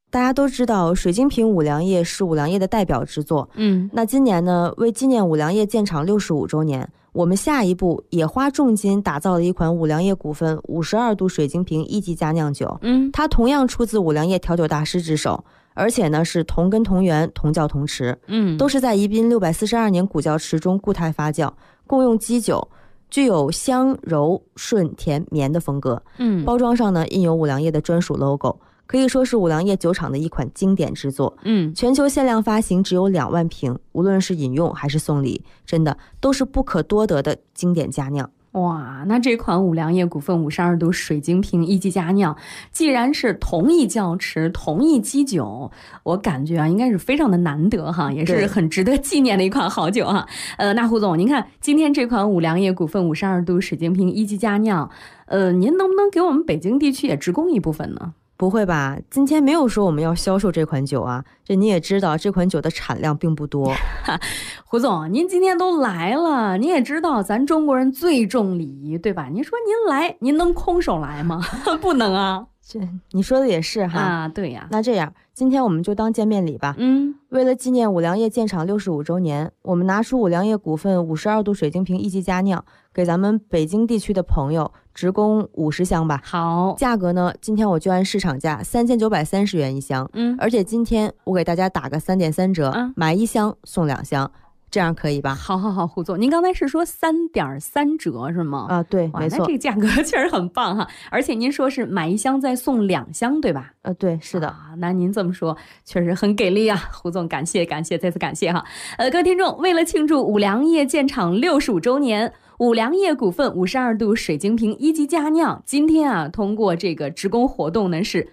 大家都知道水晶瓶五粮液是五粮液的代表之作。那今年呢，为纪念五粮液建厂65周年，我们下一步也花重金打造了一款五粮液股份52度水晶瓶1级佳酿酒。它同样出自五粮液调酒大师之手，而且呢是同根同源同窖同池，都是在宜宾642年古窖池中固态发酵，共用基酒，具有香柔顺甜绵的风格。包装上呢印有五粮液的专属 logo， 可以说是五粮液酒厂的一款经典之作。全球限量发行只有2万瓶，无论是饮用还是送礼，真的都是不可多得的经典佳酿。 哇，那这款五粮液股份52度水晶瓶1级佳酿，既然是同一窖池同一基酒，我感觉应该是非常的难得哈，也是很值得纪念的一款好酒哈。那胡总，您看今天这款五粮液股份52度水晶瓶1级佳酿，您能不能给我们北京地区也直供一部分呢？ 不会吧，今天没有说我们要销售这款酒啊，这你也知道这款酒的产量并不多。 胡总，您今天都来了，您也知道咱中国人最重礼仪，对吧？您说您来，您能空手来吗？不能啊。 这你说的也是哈。 对呀。 那这样今天我们就当见面礼吧。为了纪念五粮液建厂65周年，我们拿出五粮液股份52度水晶瓶1级佳酿，给咱们北京地区的朋友直供50箱吧。 好， 价格呢，今天我就按市场价3930元一箱。而且今天我给大家打个3.3折，买1箱送2箱。这样可以吧？ 好，胡总，您刚才是说3.3折是吗？ 对，没错。 那这个价格确实很棒哈，而且您说是买1箱再送2箱，对吧？ 对，是的。 那您这么说确实很给力啊，胡总，感谢，再次感谢哈。各位听众，为了庆祝五粮液建厂65周年，五粮液股份52度水晶瓶1级佳酿，今天啊，通过这个直供活动呢是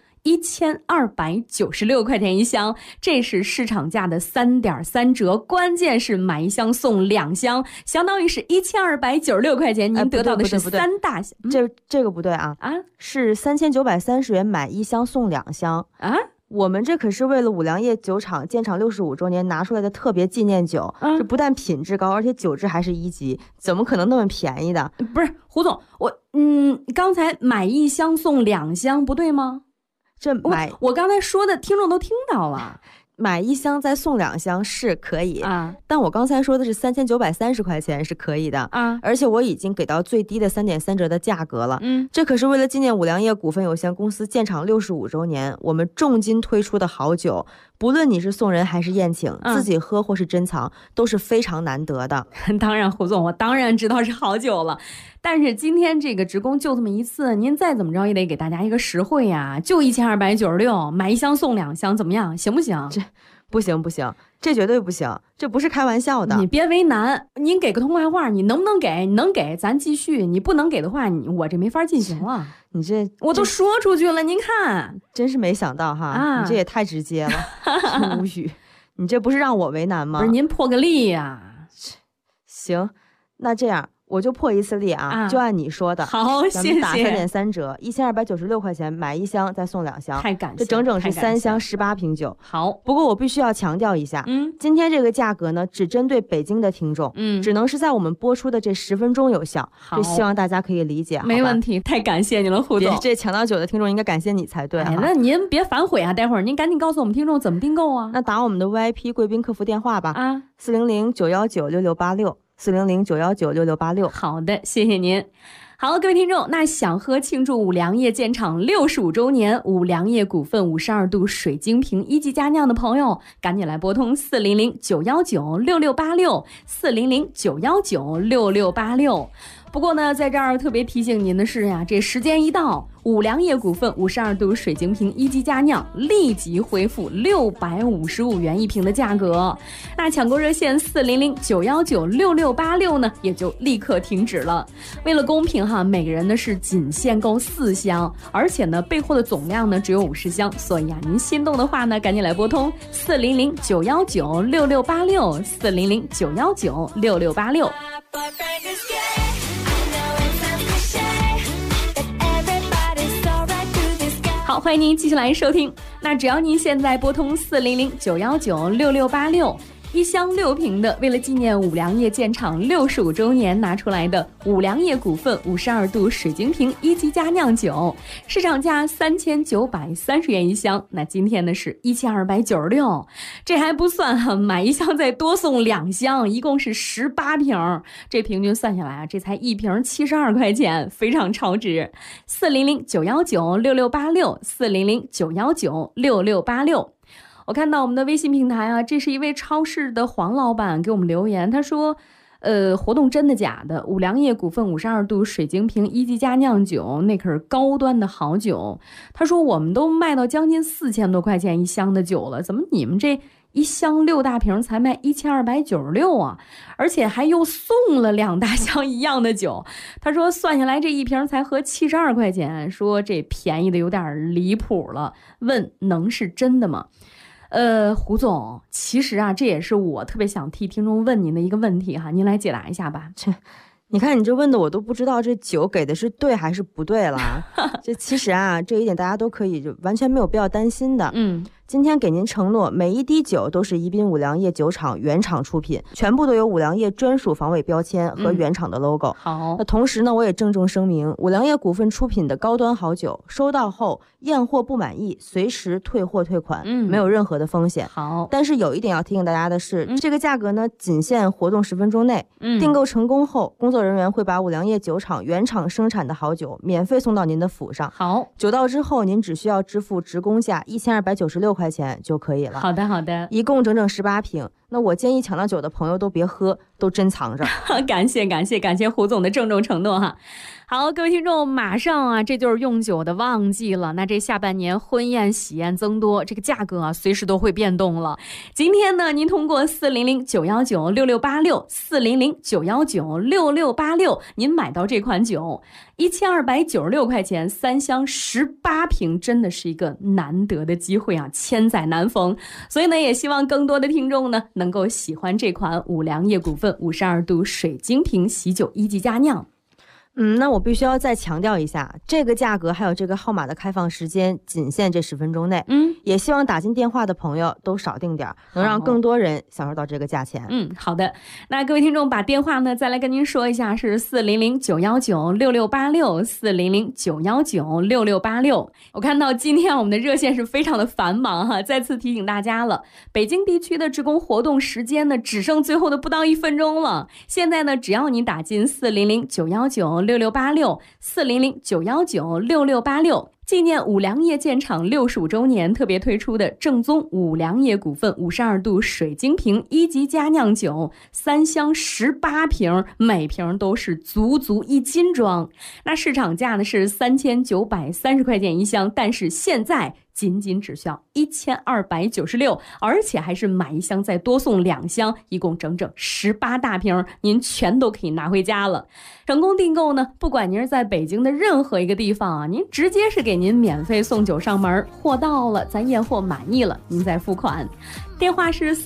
1296块钱一箱，这是市场价的3.3折，关键是买1箱送2箱，相当于是1296块钱，您得到的是3大箱。 这个不对啊，是3930元买1箱送2箱啊。 我们这可是为了五粮液酒厂建厂65周年拿出来的特别纪念酒，这不但品质高，而且酒质还是1级，怎么可能那么便宜的？ 不是，胡总，刚才买1箱送2箱不对吗？我刚才说的听众都听到了， 买1箱再送2箱是可以啊，但我刚才说的是3930块钱是可以的啊，而且我已经给到最低的3.3折的价格了。这可是为了纪念五粮液股份有限公司建厂65周年，我们重金推出的好酒，不论你是送人还是宴请，自己喝或是珍藏，都是非常难得的。 当然，胡总，我当然知道是好酒了。但是今天这个直供就这么一次，您再怎么着也得给大家一个实惠呀，就1296，买1箱送2箱，怎么样？行不行？ 这不行，这绝对不行，这不是开玩笑的。 你别为难，您给个痛快话，你能不能给？你能给咱继续，你不能给的话，我这没法进行了。 你这我都说出去了，您看， 真是没想到哈，你这也太直接了，无语。你这不是让我为难吗？ 不是，您破个例呀。 行，那这样。我就破一次例啊，就按你说的。 好，谢谢。 咱们打3.3折，1296块钱买1箱再送2箱， 太感谢了， 这整整是3箱18瓶酒。 好， 不过我必须要强调一下，今天这个价格呢，只针对北京的听众，只能是在我们播出的这10分钟有效。这希望大家可以理解。 没问题，太感谢你了，胡总。 这抢到酒的听众应该感谢你才对。 那您别反悔啊，待会儿您赶紧告诉我们听众怎么订购啊。 那打我们的 VIP 贵宾客服电话吧，400-919-6686，400-919-6686。 好的，谢谢您。好，各位听众，那想喝庆祝五粮液建厂65周年五粮液股份52度水晶瓶1级佳酿的朋友，赶紧来拨通400-919-6686，400-919-6686。不过呢，在这儿特别提醒您的是呀，这时间一到，五粮液股份52度水晶瓶1级佳酿立即恢复655元一瓶的价格。那抢购热线400-919-6686呢，也就立刻停止了。为了公平哈，每个人呢是仅限购4箱，而且呢备货的总量呢只有50箱，所以啊，您心动的话呢，赶紧来拨通400-919-6686，400-919-6686。好，欢迎您继续来收听。那只要您现在拨通400-919-6686， 1箱6瓶的，为了纪念五粮液建厂65周年拿出来的五粮液股份52度水晶瓶1级佳酿酒，市场价3930元1箱，那今天呢是1296，这还不算哈，买1箱再多送2箱，一共是18瓶，这平均算下来啊，这才1瓶72块钱，非常超值。400-919-6686，400-919-6686。我看到我们的微信平台啊，这是一位超市的黄老板给我们留言，他说活动真的假的？五粮液股份52度水晶瓶1级佳酿酒，那可是高端的好酒。他说我们都卖到将近4000多块钱1箱的酒了，怎么你们这1箱6大瓶才卖1296啊？而且还又送了2大箱一样的酒。他说算下来这1瓶才合72块钱，说这便宜的有点离谱了，问能是真的吗？胡总，其实啊，这也是我特别想替听众问您的一个问题哈，您来解答一下吧。 你看你这问的我都不知道这酒给的是对还是不对了。这其实啊，这一点大家都可以就完全没有必要担心的。今天给您承诺，每一滴酒都是宜宾五粮液酒厂原厂出品，全部都有五粮液专属防伪标签和原厂的 logo。 好， 那同时呢，我也郑重声明，五粮液股份出品的高端好酒，收到后验货不满意，随时退货退款，没有任何的风险。 好， 但是有一点要提醒大家的是，这个价格呢，仅限活动10分钟内。订购成功后，工作人员会把五粮液酒厂原厂生产的好酒免费送到您的府上。 好， 酒到之后，您只需要支付职工价1296块钱就可以了。 好的，好的， 一共整整18瓶。那我建议抢到酒的朋友都别喝，都珍藏着。 感谢胡总的郑重承诺哈。好，各位听众，马上啊，这就是用酒的旺季了。那这下半年婚宴喜宴增多，这个价格啊，随时都会变动了。今天呢，您通过400-919-6686，400-919-6686，您买到这款酒，1296块钱，3箱18瓶，真的是一个难得的机会啊，千载难逢。所以呢，也希望更多的听众呢，能够喜欢这款五粮液股份52度水晶瓶喜酒1级佳酿。 那我必须要再强调一下，这个价格还有这个号码的开放时间仅限这10分钟内。也希望打进电话的朋友都少订点，能让更多人享受到这个价钱。 好的。那各位听众把电话呢再来跟您说一下，是400-919-6686，400-919-6686。我看到今天我们的热线是非常的繁忙哈，再次提醒大家了，北京地区的职工活动时间呢只剩最后的不到1分钟了。现在呢，只要你打进400-919-6686，400-919-6686，纪念五粮液建厂65周年特别推出的正宗五粮液股份52度水晶瓶1级佳酿酒，3箱18瓶，每瓶都是足1斤装。那市场价呢是3930块钱1箱，但是现在仅只需要1296，而且还是买1箱再多送2箱，一共整整18大瓶，您全都可以拿回家了。成功订购呢，不管您是在北京的任何一个地方啊，您直接是给您免费送酒上门，货到了咱验货满意了，您再付款。电话是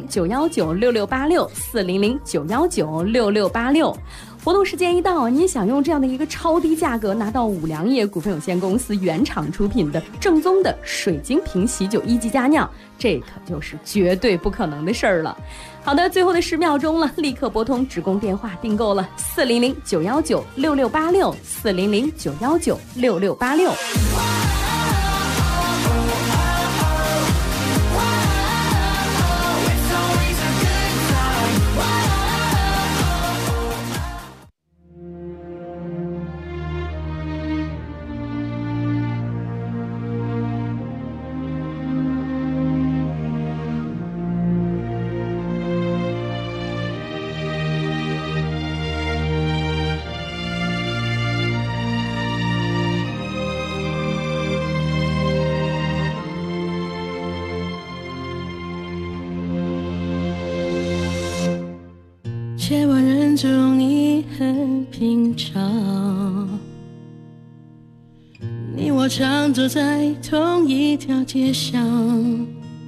400-919-6686，400-919-6686。活动时间一到，您想用这样的一个超低价格拿到五粮液股份有限公司原厂出品的正宗的水晶瓶喜酒1级佳酿，这可就是绝对不可能的事儿了。好的，最后的10秒钟了，立刻拨通职工电话订购了400-919-6686，400-919-6686。 千万人中你很平常，你我常走在同一条街上，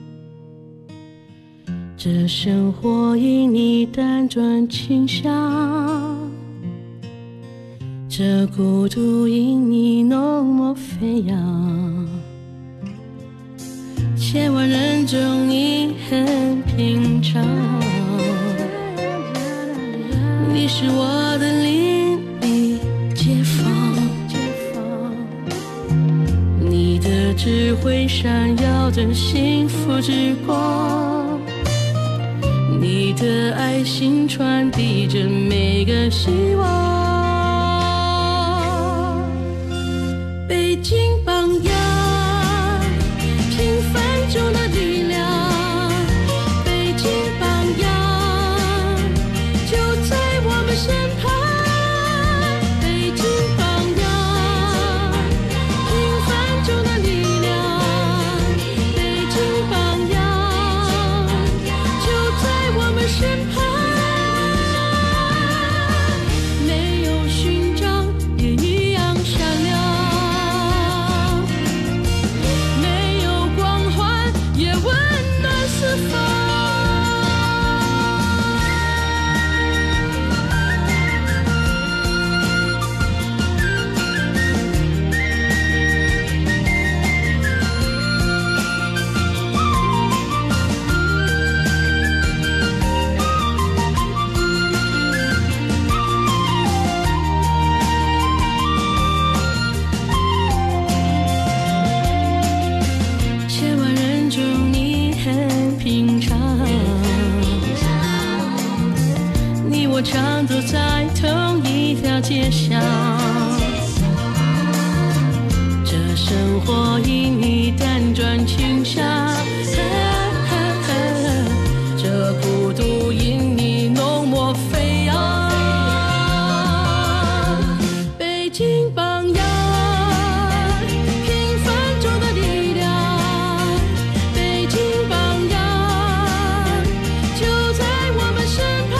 这生活因你单转倾向，这孤独因你浓墨飞扬。千万人中你很平常， 的只会闪耀着幸福之光，你的爱心传递着每个希望。北京榜样，平凡中的力量，北京榜样就在我们身旁。常走在同一条街上，这生活因你辗转倾向，这孤独因你浓墨飞扬。北京榜样，平凡中的力量，北京榜样就在我们身旁。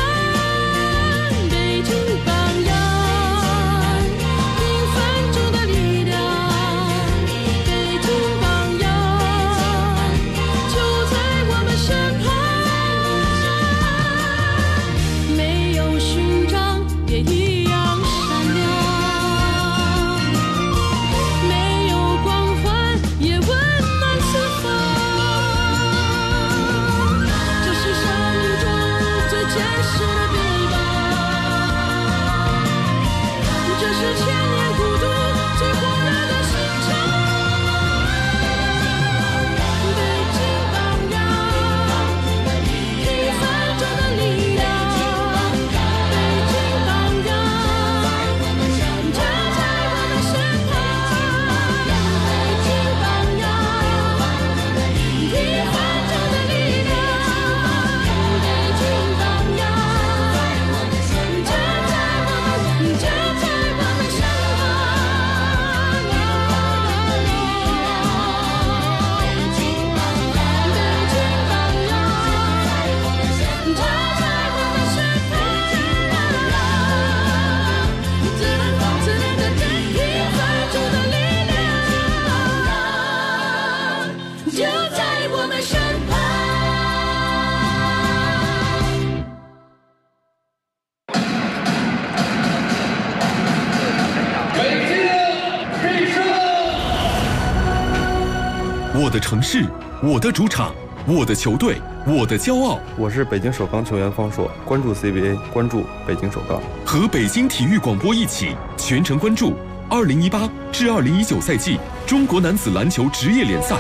我的城市，我的主场，我的球队，我的骄傲。 我是北京首钢球员方硕，关注 CBA， 关注北京首钢。 和北京体育广播一起全程关注2018至2019赛季中国男子篮球职业联赛。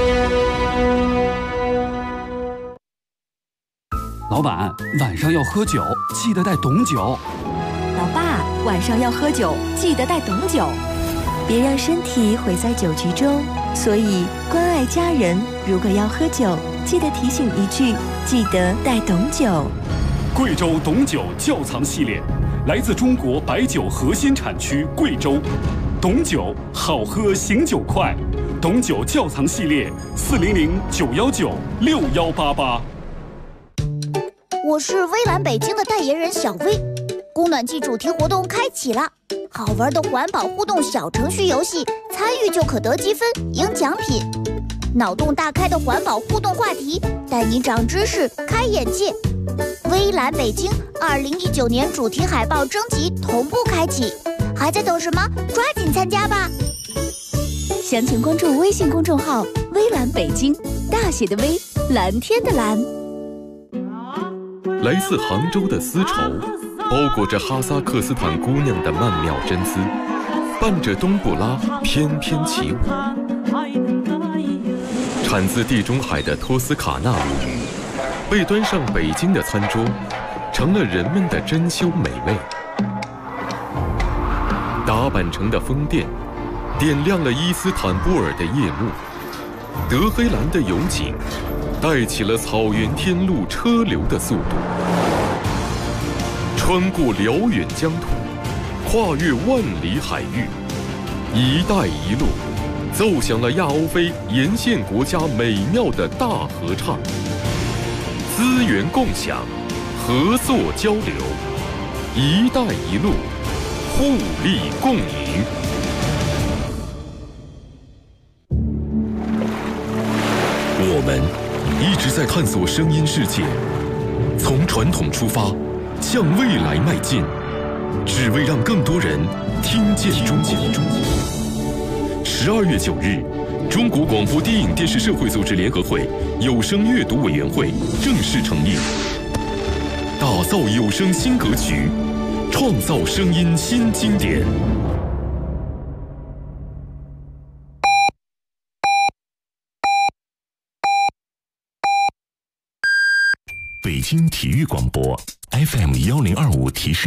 老板，晚上要喝酒，记得带董酒。 老爸，晚上要喝酒，记得带董酒。别让身体毁在酒局中，所以关爱家人，如果要喝酒，记得提醒一句，记得带董酒。 贵州董酒窖藏系列，来自中国白酒核心产区贵州。董酒好喝醒酒快，董酒窖藏系列400-919-6188。 我是微蓝北京的代言人小薇，供暖季主题活动开启了。好玩的环保互动小程序游戏，参与就可得积分、赢奖品。脑洞大开的环保互动话题，带你长知识、开眼界。微蓝北京2019年主题海报征集同步开启，还在等什么？抓紧参加吧！ 详情关注微信公众号“微蓝北京”，大写的微，蓝天的蓝。 来自杭州的丝绸，包裹着哈萨克斯坦姑娘的曼妙真姿，伴着冬不拉翩翩起舞。 产自地中海的托斯卡纳被端上北京的餐桌，成了人们的珍馐美味。打扮成的风电点亮了伊斯坦布尔的夜幕，德黑兰的油井带起了草原天路车流的速度，穿过辽远疆土，跨越万里海域，一带一路奏响了亚欧非沿线国家美妙的大合唱。资源共享，合作交流，一带一路，互利共赢。我们一直在探索声音世界，从传统出发，向未来迈进，只为让更多人听见中国。12月9日，中国广播电影电视社会组织联合会有声阅读委员会正式成立，打造有声新格局，创造声音新经典。 北京体育广播 FM 1025提示。